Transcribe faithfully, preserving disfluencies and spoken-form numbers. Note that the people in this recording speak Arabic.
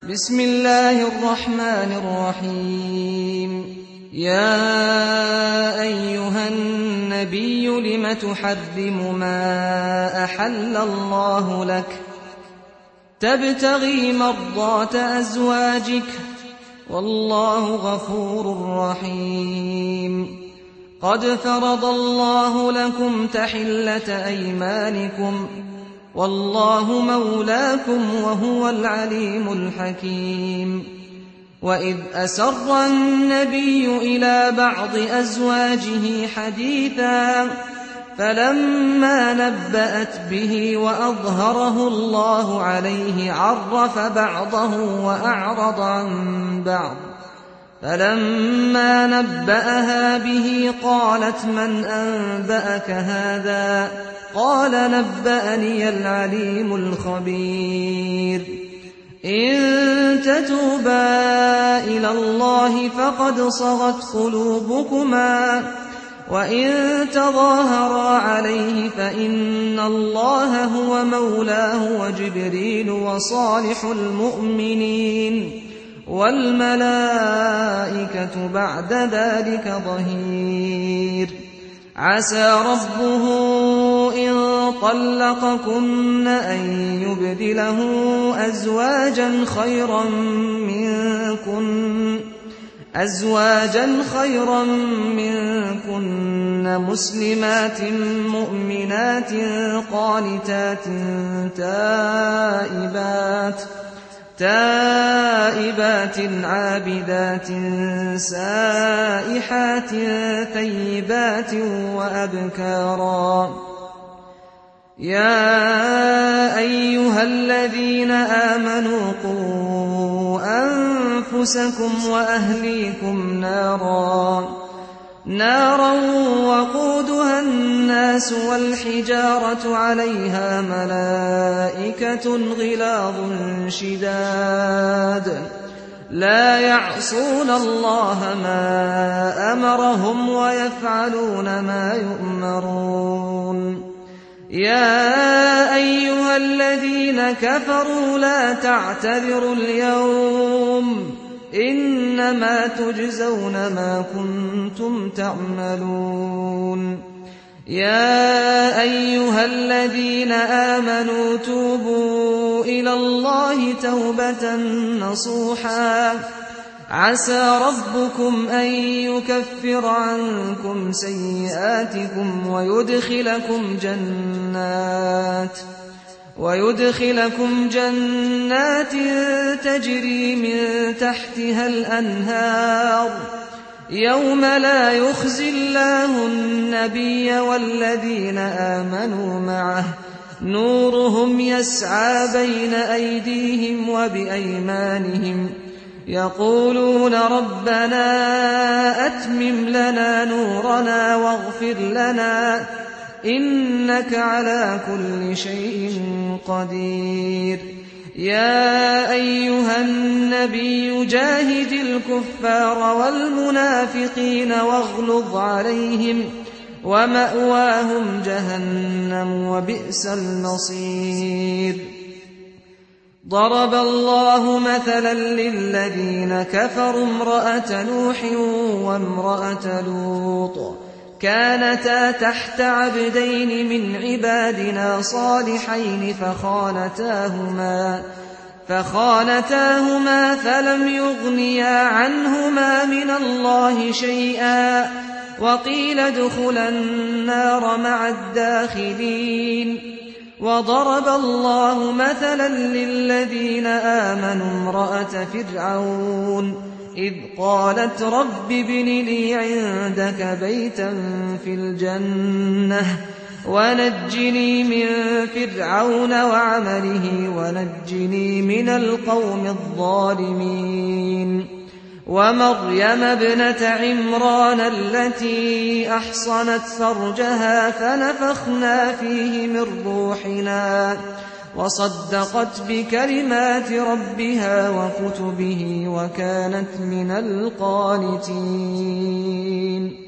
بسم الله الرحمن الرحيم يا أيها النبي لم تحرم ما أحل الله لك تبتغي مرضات أزواجك والله غفور رحيم قد فرض الله لكم تحلة أيمانكم والله مولاكم وهو العليم الحكيم وإذ أسر النبي إلى بعض أزواجه حديثا فلما نبأت به وأظهره الله عليه عرف بعضه وأعرض عن بعض فلما نبأها به قالت من أنبأك هذا قال نبأني العليم الخبير إن تتوبا إلى الله فقد صغت قلوبكما وإن تظاهرا عليه فإن الله هو مولاه وجبريل وصالح المؤمنين والملائكة بعد ذلك ظهير عسى ربه إن طلقكن أن يبدله أزواجا خيرا منكن أزواجا خيرا منكن مسلمات مؤمنات قانتات تائبات تائبات عابدات سائحات ثيبات وأبكارا يا أيها الذين آمنوا قوا أنفسكم وأهليكم نارا نارا وقودها الناس والحجارة عليها ملائكة غلاظ شداد لا يعصون الله ما أمرهم ويفعلون ما يؤمرون يا أيها الذين كفروا لا تعتذروا اليوم إنما تجزون ما كنتم تعملون يا أيها الذين آمنوا توبوا إلى الله توبة نصوحا عسى ربكم أن يكفر عنكم سيئاتكم ويدخلكم جنات ويدخلكم جنات تجري من تحتها الأنهار يوم لا يخزي الله النبي والذين آمنوا معه نورهم يسعى بين أيديهم وبأيمانهم يقولون ربنا أتمم لنا نورنا واغفر لنا إنك على كل شيء قدير يا أيها النبي جاهد الكفار والمنافقين واغلظ عليهم ومأواهم جهنم وبئس المصير ضرب الله مثلا للذين كفروا امرأة نوح وامرأة لوط كانتا تحت عبدين من عبادنا صالحين فخانتاهما فخانتاهما فلم يغنيا عنهما من الله شيئا وقيل ادخلا النار مع الداخلين وضرب الله مثلا للذين آمنوا امرأة فرعون إذ قالت رب ابن لي عندك بيتا في الجنة ونجني من فرعون وعمله ونجني من القوم الظالمين ومريم ابنة عمران التي أحصنت فرجها فنفخنا فيه من روحنا وصدقت بكلمات ربها وكتبه وكانت من القانتين